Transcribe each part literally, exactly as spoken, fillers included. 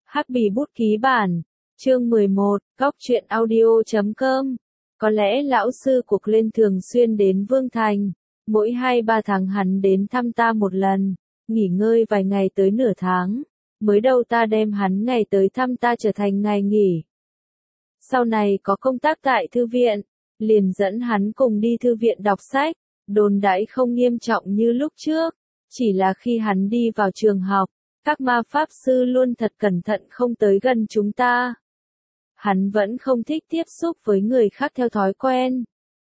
Hắc Bì Bút Ký Bản, chương mười một, Góc Truyện Audio chấm com. Có lẽ lão sư cuộc lên thường xuyên đến Vương Thành, mỗi hai ba tháng hắn đến thăm ta một lần, nghỉ ngơi vài ngày tới nửa tháng, mới đầu ta đem hắn ngày tới thăm ta trở thành ngày nghỉ. Sau này có công tác tại thư viện, liền dẫn hắn cùng đi thư viện đọc sách, đồn đãi không nghiêm trọng như lúc trước, chỉ là khi hắn đi vào trường học, các ma pháp sư luôn thật cẩn thận không tới gần chúng ta. Hắn vẫn không thích tiếp xúc với người khác theo thói quen.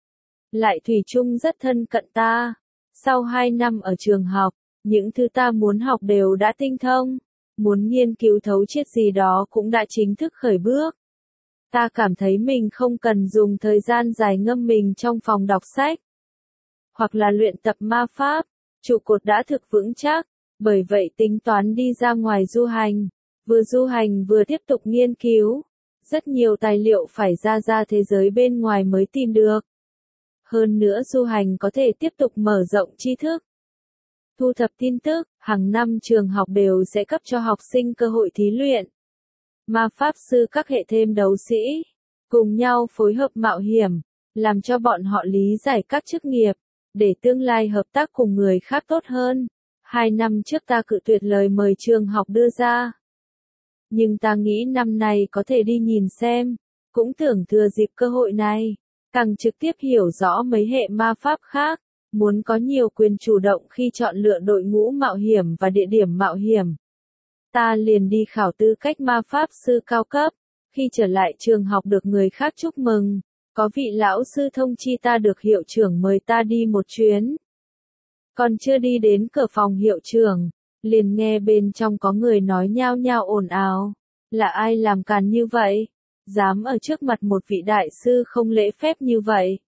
Lại thủy chung rất thân cận ta. Sau hai năm ở trường học, những thứ ta muốn học đều đã tinh thông, muốn nghiên cứu thấu triệt gì đó cũng đã chính thức khởi bước. Ta cảm thấy mình không cần dùng thời gian dài ngâm mình trong phòng đọc sách, hoặc là luyện tập ma pháp, trụ cột đã thực vững chắc, bởi vậy tính toán đi ra ngoài du hành, vừa du hành vừa tiếp tục nghiên cứu. Rất nhiều tài liệu phải ra ra thế giới bên ngoài mới tìm được. Hơn nữa du hành có thể tiếp tục mở rộng tri thức, thu thập tin tức, hàng năm trường học đều sẽ cấp cho học sinh cơ hội thí luyện. Ma pháp sư các hệ thêm đấu sĩ, cùng nhau phối hợp mạo hiểm, làm cho bọn họ lý giải các chức nghiệp, để tương lai hợp tác cùng người khác tốt hơn. Hai năm trước ta cự tuyệt lời mời trường học đưa ra. Nhưng ta nghĩ năm nay có thể đi nhìn xem, cũng tưởng thừa dịp cơ hội này, càng trực tiếp hiểu rõ mấy hệ ma pháp khác, muốn có nhiều quyền chủ động khi chọn lựa đội ngũ mạo hiểm và địa điểm mạo hiểm. Ta liền đi khảo tư cách ma pháp sư cao cấp, khi trở lại trường học được người khác chúc mừng, có vị lão sư thông chi ta được hiệu trưởng mời ta đi một chuyến. Còn chưa đi đến cửa phòng hiệu trưởng, liền nghe bên trong có người nói nhao nhao ồn ào. Là ai làm càn như vậy? Dám ở trước mặt một vị đại sư không lễ phép như vậy?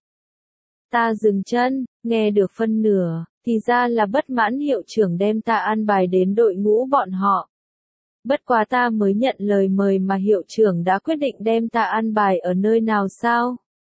Ta dừng chân, nghe được phân nửa, thì ra là bất mãn hiệu trưởng đem ta an bài đến đội ngũ bọn họ. Bất quá ta mới nhận lời mời mà hiệu trưởng đã quyết định đem ta an bài ở nơi nào sao?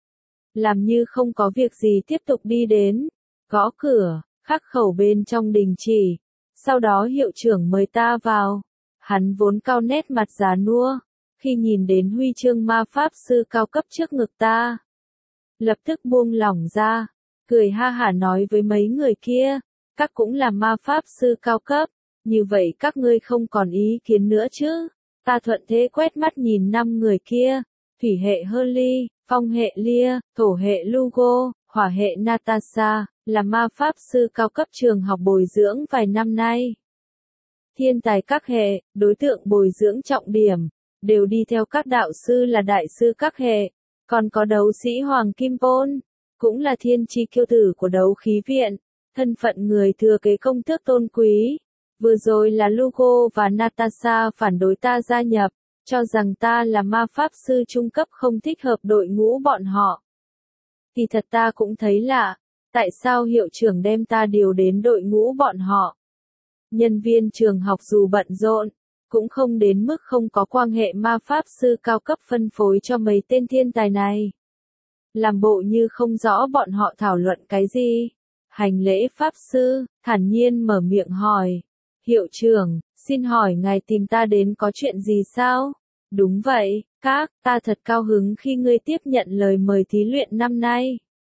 Làm như không có việc gì tiếp tục đi đến, gõ cửa, khắc khẩu bên trong đình chỉ. Sau đó hiệu trưởng mời ta vào. Hắn vốn cao nét mặt già nua, khi nhìn đến huy chương ma pháp sư cao cấp trước ngực ta, lập tức buông lỏng ra, cười ha hả nói với mấy người kia, các cũng là ma pháp sư cao cấp, như vậy các ngươi không còn ý kiến nữa chứ? Ta thuận thế quét mắt nhìn năm người kia, thủy hệ Hurley, phong hệ Lia, thổ hệ Lugo, hỏa hệ Natasha, là ma pháp sư cao cấp trường học bồi dưỡng vài năm nay. Thiên tài các hệ, đối tượng bồi dưỡng trọng điểm, đều đi theo các đạo sư là đại sư các hệ, còn có đấu sĩ Hoàng Kim Pôn, cũng là thiên chi kiêu tử của đấu khí viện, thân phận người thừa kế công tước tôn quý. Vừa rồi là Lugo và Natasha phản đối ta gia nhập, cho rằng ta là ma pháp sư trung cấp không thích hợp đội ngũ bọn họ. Thì thật ta cũng thấy lạ, tại sao hiệu trưởng đem ta điều đến đội ngũ bọn họ? Nhân viên trường học dù bận rộn, cũng không đến mức không có quan hệ ma pháp sư cao cấp phân phối cho mấy tên thiên tài này. Làm bộ như không rõ bọn họ thảo luận cái gì. Hành lễ pháp sư, thản nhiên mở miệng hỏi. Hiệu trưởng, xin hỏi ngài tìm ta đến có chuyện gì sao? Đúng vậy, các, ta thật cao hứng khi ngươi tiếp nhận lời mời thí luyện năm nay.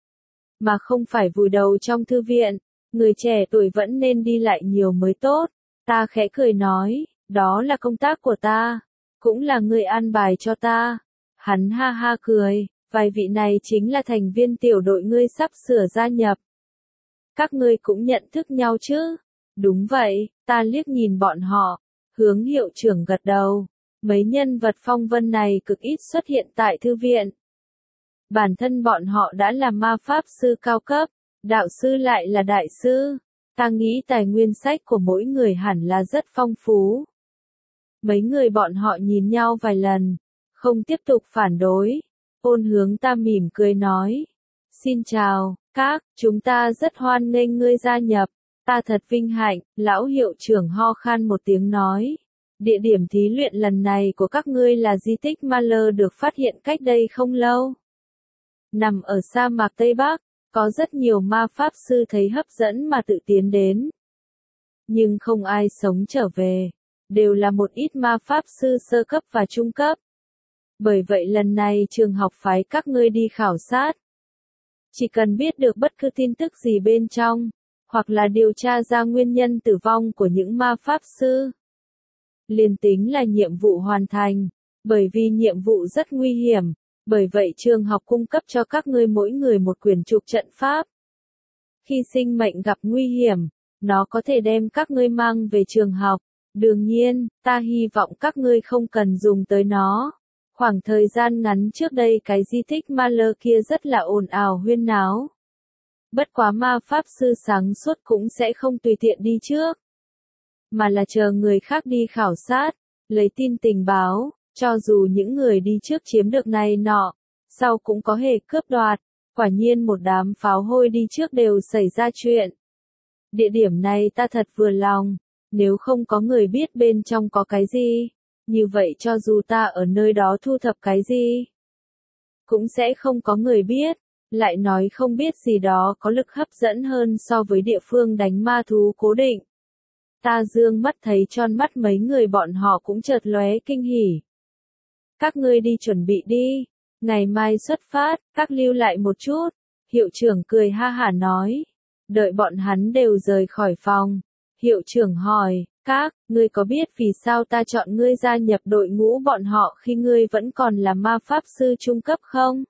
Mà không phải vùi đầu trong thư viện. Người trẻ tuổi vẫn nên đi lại nhiều mới tốt. Ta khẽ cười nói, đó là công tác của ta, cũng là người an bài cho ta. Hắn ha ha cười, vài vị này chính là thành viên tiểu đội ngươi sắp sửa gia nhập. Các ngươi cũng nhận thức nhau chứ? Đúng vậy, ta liếc nhìn bọn họ, hướng hiệu trưởng gật đầu. Mấy nhân vật phong vân này cực ít xuất hiện tại thư viện. Bản thân bọn họ đã là ma pháp sư cao cấp. Đạo sư lại là đại sư, ta nghĩ tài nguyên sách của mỗi người hẳn là rất phong phú. Mấy người bọn họ nhìn nhau vài lần, không tiếp tục phản đối. Ôn hướng ta mỉm cười nói, xin chào, các, chúng ta rất hoan nghênh ngươi gia nhập, ta thật vinh hạnh. Lão hiệu trưởng ho khan một tiếng nói, địa điểm thí luyện lần này của các ngươi là di tích Maler được phát hiện cách đây không lâu. Nằm ở sa mạc Tây Bắc. Có rất nhiều ma pháp sư thấy hấp dẫn mà tự tiến đến. Nhưng không ai sống trở về. đều là một ít ma pháp sư sơ cấp và trung cấp. Bởi vậy lần này trường học phái các ngươi đi khảo sát. Chỉ cần biết được bất cứ tin tức gì bên trong, hoặc là điều tra ra nguyên nhân tử vong của những ma pháp sư, liền tính là nhiệm vụ hoàn thành, bởi vì nhiệm vụ rất nguy hiểm, bởi vậy trường học cung cấp cho các ngươi mỗi người một quyển trục trận pháp. Khi sinh mệnh gặp nguy hiểm, nó có thể đem các ngươi mang về trường học. Đương nhiên, ta hy vọng các ngươi không cần dùng tới nó. Khoảng thời gian ngắn trước đây cái di tích ma lơ kia rất là ồn ào huyên náo. Bất quá ma pháp sư sáng suốt cũng sẽ không tùy tiện đi trước, mà là chờ người khác đi khảo sát, lấy tin tình báo, cho dù những người đi trước chiếm được này nọ, sau cũng có hề cướp đoạt. Quả nhiên một đám pháo hôi đi trước đều xảy ra chuyện. Địa điểm này ta thật vừa lòng, nếu không có người biết bên trong có cái gì, như vậy cho dù ta ở nơi đó thu thập cái gì, cũng sẽ không có người biết, lại nói không biết gì đó có lực hấp dẫn hơn so với địa phương đánh ma thú cố định. Ta dương mắt thấy tròn mắt mấy người bọn họ cũng chợt lóe kinh hỉ. Các ngươi đi chuẩn bị đi, ngày mai xuất phát, các lưu lại một chút. Hiệu trưởng cười ha hả nói. Đợi bọn hắn đều rời khỏi phòng. Hiệu trưởng hỏi, các, ngươi có biết vì sao ta chọn ngươi gia nhập đội ngũ bọn họ khi ngươi vẫn còn là ma pháp sư trung cấp không?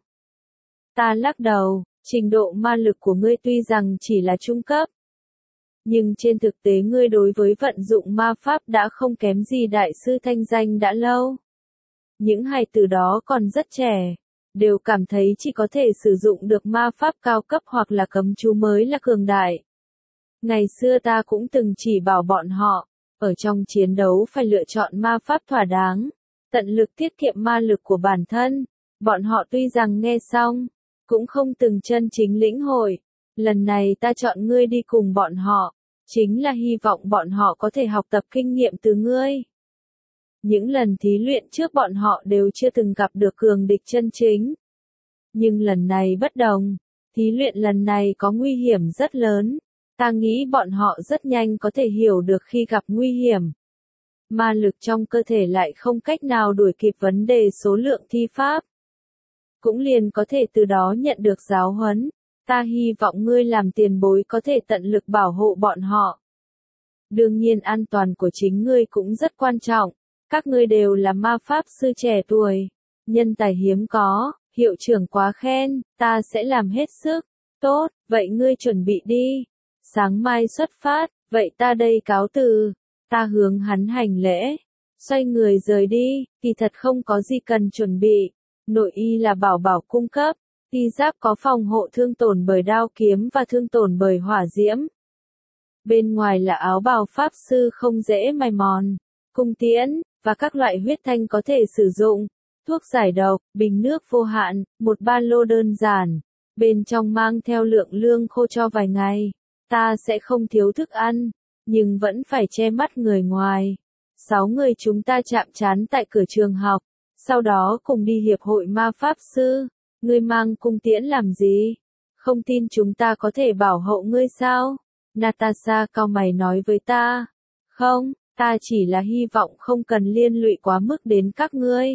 Ta lắc đầu, trình độ ma lực của ngươi tuy rằng chỉ là trung cấp, nhưng trên thực tế ngươi đối với vận dụng ma pháp đã không kém gì đại sư thanh danh đã lâu. Những hài tử đó còn rất trẻ, đều cảm thấy chỉ có thể sử dụng được ma pháp cao cấp hoặc là cấm chú mới là cường đại. Ngày xưa ta cũng từng chỉ bảo bọn họ, ở trong chiến đấu phải lựa chọn ma pháp thỏa đáng, tận lực tiết kiệm ma lực của bản thân. Bọn họ tuy rằng nghe xong, cũng không từng chân chính lĩnh hội. Lần này ta chọn ngươi đi cùng bọn họ, chính là hy vọng bọn họ có thể học tập kinh nghiệm từ ngươi. Những lần thí luyện trước bọn họ đều chưa từng gặp được cường địch chân chính. Nhưng lần này bất đồng, thí luyện lần này có nguy hiểm rất lớn. Ta nghĩ bọn họ rất nhanh có thể hiểu được khi gặp nguy hiểm. Ma lực trong cơ thể lại không cách nào đuổi kịp vấn đề số lượng thi pháp. Cũng liền có thể từ đó nhận được giáo huấn. Ta hy vọng ngươi làm tiền bối có thể tận lực bảo hộ bọn họ. Đương nhiên an toàn của chính ngươi cũng rất quan trọng. Các ngươi đều là ma pháp sư trẻ tuổi, nhân tài hiếm có, hiệu trưởng quá khen, ta sẽ làm hết sức. Tốt, vậy ngươi chuẩn bị đi. Sáng mai xuất phát, vậy ta đây cáo từ. Ta hướng hắn hành lễ, xoay người rời đi, kỳ thật không có gì cần chuẩn bị. Nội y là bảo bảo cung cấp, y giáp có phòng hộ thương tổn bởi đao kiếm và thương tổn bởi hỏa diễm. Bên ngoài là áo bào pháp sư không dễ mài mòn, cung tiễn, và các loại huyết thanh có thể sử dụng, thuốc giải độc, bình nước vô hạn, một ba lô đơn giản, bên trong mang theo lượng lương khô cho vài ngày. Ta sẽ không thiếu thức ăn, nhưng vẫn phải che mắt người ngoài. Sáu người chúng ta chạm trán tại cửa trường học, sau đó cùng đi hiệp hội ma pháp sư. Ngươi mang cung tiễn làm gì? Không tin chúng ta có thể bảo hộ ngươi sao? Natasha cau mày nói với ta. Không, ta chỉ là hy vọng không cần liên lụy quá mức đến các ngươi.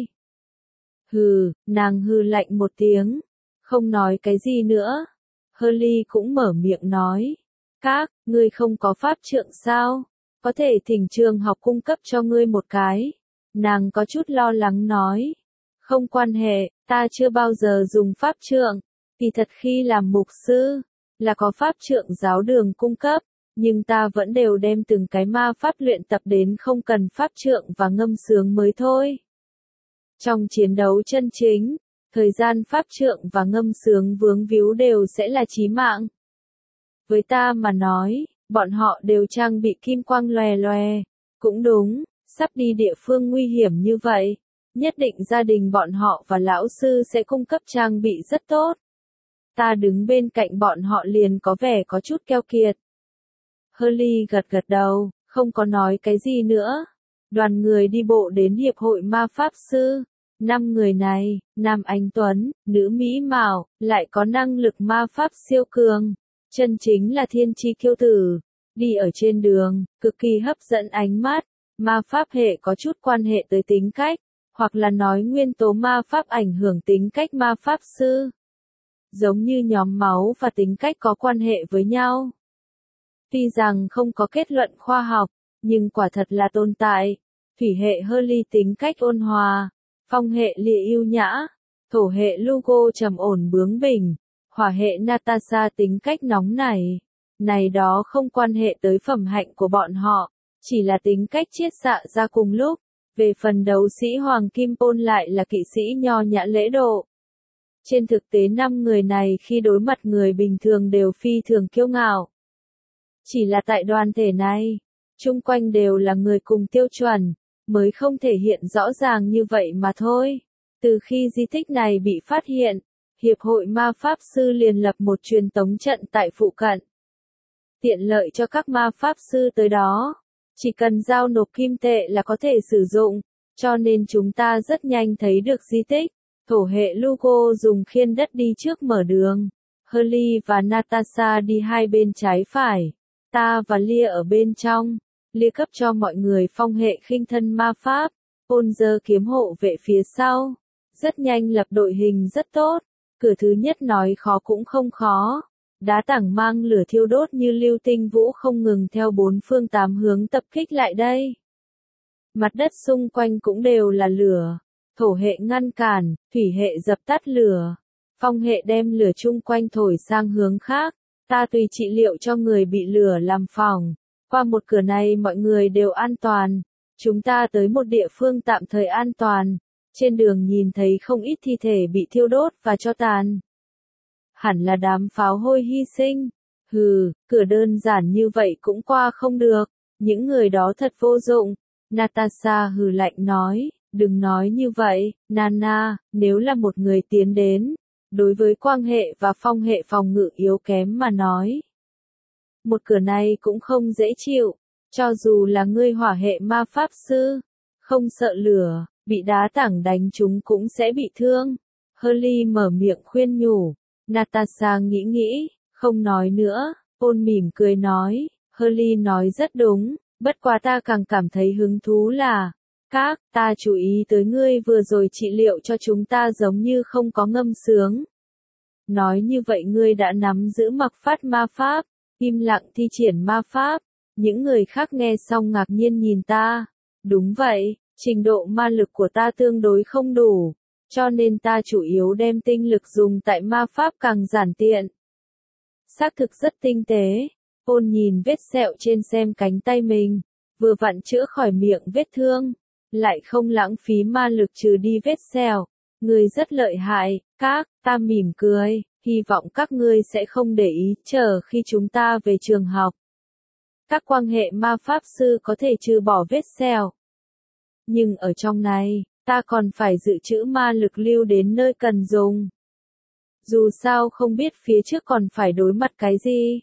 Hừ, nàng hừ lạnh một tiếng, không nói cái gì nữa. Hurley cũng mở miệng nói. Các, ngươi không có pháp trượng sao? Có thể thỉnh trường học cung cấp cho ngươi một cái. Nàng có chút lo lắng nói. Không quan hệ, ta chưa bao giờ dùng pháp trượng. Kỳ thật khi làm mục sư, là có pháp trượng giáo đường cung cấp, nhưng ta vẫn đều đem từng cái ma pháp luyện tập đến không cần pháp trượng và ngâm sướng mới thôi. Trong chiến đấu chân chính, thời gian pháp trượng và ngâm sướng vướng víu đều sẽ là chí mạng. Với ta mà nói, bọn họ đều trang bị kim quang lòe lòe. Cũng đúng, sắp đi địa phương nguy hiểm như vậy, nhất định gia đình bọn họ và lão sư sẽ cung cấp trang bị rất tốt. Ta đứng bên cạnh bọn họ liền có vẻ có chút keo kiệt. Hurley gật gật đầu, không có nói cái gì nữa. Đoàn người đi bộ đến hiệp hội ma pháp sư. Năm người này, nam anh tuấn, nữ mỹ mạo, lại có năng lực ma pháp siêu cường. Chân chính là thiên chi kiêu tử. Đi ở trên đường, cực kỳ hấp dẫn ánh mắt. Ma pháp hệ có chút quan hệ tới tính cách, hoặc là nói nguyên tố ma pháp ảnh hưởng tính cách ma pháp sư. Giống như nhóm máu và tính cách có quan hệ với nhau. Tuy rằng không có kết luận khoa học, nhưng quả thật là tồn tại. Thủy hệ Hurley tính cách ôn hòa, phong hệ Lia yêu nhã, thổ hệ Lugo trầm ổn bướng bỉnh, hỏa hệ Natasha tính cách nóng nảy. Này đó không quan hệ tới phẩm hạnh của bọn họ, chỉ là tính cách chiết xạ ra cùng lúc. Về phần đấu sĩ Hoàng Kim Paul lại là kỵ sĩ nho nhã lễ độ. Trên thực tế năm người này khi đối mặt người bình thường đều phi thường kiêu ngạo. Chỉ là tại đoàn thể này, chung quanh đều là người cùng tiêu chuẩn, mới không thể hiện rõ ràng như vậy mà thôi. Từ khi di tích này bị phát hiện, Hiệp hội Ma Pháp Sư liền lập một truyền tống trận tại phụ cận. Tiện lợi cho các ma pháp sư tới đó. Chỉ cần giao nộp kim tệ là có thể sử dụng, cho nên chúng ta rất nhanh thấy được di tích. Thổ hệ Lugo dùng khiên đất đi trước mở đường. Hurley và Natasha đi hai bên trái phải. Ta và Lia ở bên trong. Lia cấp cho mọi người phong hệ khinh thân ma pháp. Paul giơ kiếm hộ vệ phía sau. Rất nhanh lập đội hình rất tốt. Cửa thứ nhất nói khó cũng không khó. Đá tảng mang lửa thiêu đốt như lưu tinh vũ không ngừng theo bốn phương tám hướng tập kích lại đây. Mặt đất xung quanh cũng đều là lửa. Thổ hệ ngăn cản, thủy hệ dập tắt lửa. Phong hệ đem lửa chung quanh thổi sang hướng khác. Ta tùy trị liệu cho người bị lửa làm phỏng. Qua một cửa này mọi người đều an toàn. Chúng ta tới một địa phương tạm thời an toàn. Trên đường nhìn thấy không ít thi thể bị thiêu đốt và tro tàn. Hẳn là đám pháo hôi hy sinh. Hừ, cửa đơn giản như vậy cũng qua không được. Những người đó thật vô dụng. Natasha hừ lạnh nói, đừng nói như vậy, Nana, nếu là một người tiến đến. Đối với quang hệ và phong hệ phòng ngự yếu kém mà nói. Một cửa này cũng không dễ chịu. Cho dù là ngươi hỏa hệ ma pháp sư. Không sợ lửa, bị đá tảng đánh chúng cũng sẽ bị thương. Hurley mở miệng khuyên nhủ. Natasha nghĩ nghĩ, không nói nữa, Paul mỉm cười nói, Hurley nói rất đúng, bất quá ta càng cảm thấy hứng thú là, các, ta chú ý tới ngươi vừa rồi trị liệu cho chúng ta giống như không có ngâm sướng. Nói như vậy ngươi đã nắm giữ mặc phát ma pháp, im lặng thi triển ma pháp, những người khác nghe xong ngạc nhiên nhìn ta, đúng vậy, trình độ ma lực của ta tương đối không đủ. Cho nên ta chủ yếu đem tinh lực dùng tại ma pháp càng giản tiện. Xác thực rất tinh tế. Paul nhìn vết sẹo trên xem cánh tay mình. Vừa vặn chữa khỏi miệng vết thương. Lại không lãng phí ma lực trừ đi vết sẹo. Người rất lợi hại. Các, ta mỉm cười. Hy vọng các ngươi sẽ không để ý chờ khi chúng ta về trường học. Các quan hệ ma pháp sư có thể trừ bỏ vết sẹo. Nhưng ở trong này. Ta còn phải dự trữ ma lực lưu đến nơi cần dùng. Dù sao không biết phía trước còn phải đối mặt cái gì.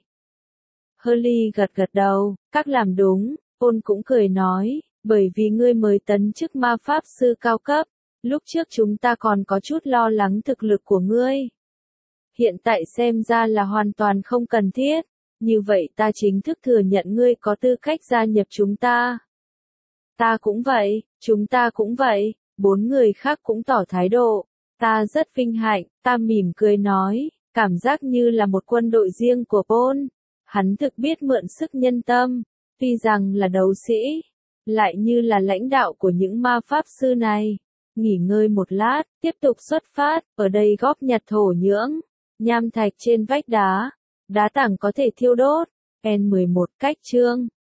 Hurley gật gật đầu, các làm đúng, Paul cũng cười nói, bởi vì ngươi mới tấn chức ma pháp sư cao cấp, lúc trước chúng ta còn có chút lo lắng thực lực của ngươi. Hiện tại xem ra là hoàn toàn không cần thiết, như vậy ta chính thức thừa nhận ngươi có tư cách gia nhập chúng ta. Ta cũng vậy, chúng ta cũng vậy. Bốn người khác cũng tỏ thái độ. Ta rất vinh hạnh, ta mỉm cười nói, cảm giác như là một quân đội riêng của Paul. Hắn thực biết mượn sức nhân tâm, tuy rằng là đấu sĩ, lại như là lãnh đạo của những ma pháp sư này. Nghỉ ngơi một lát, tiếp tục xuất phát, ở đây góp nhặt thổ nhưỡng, nham thạch trên vách đá, đá tảng có thể thiêu đốt. N mười một cách chương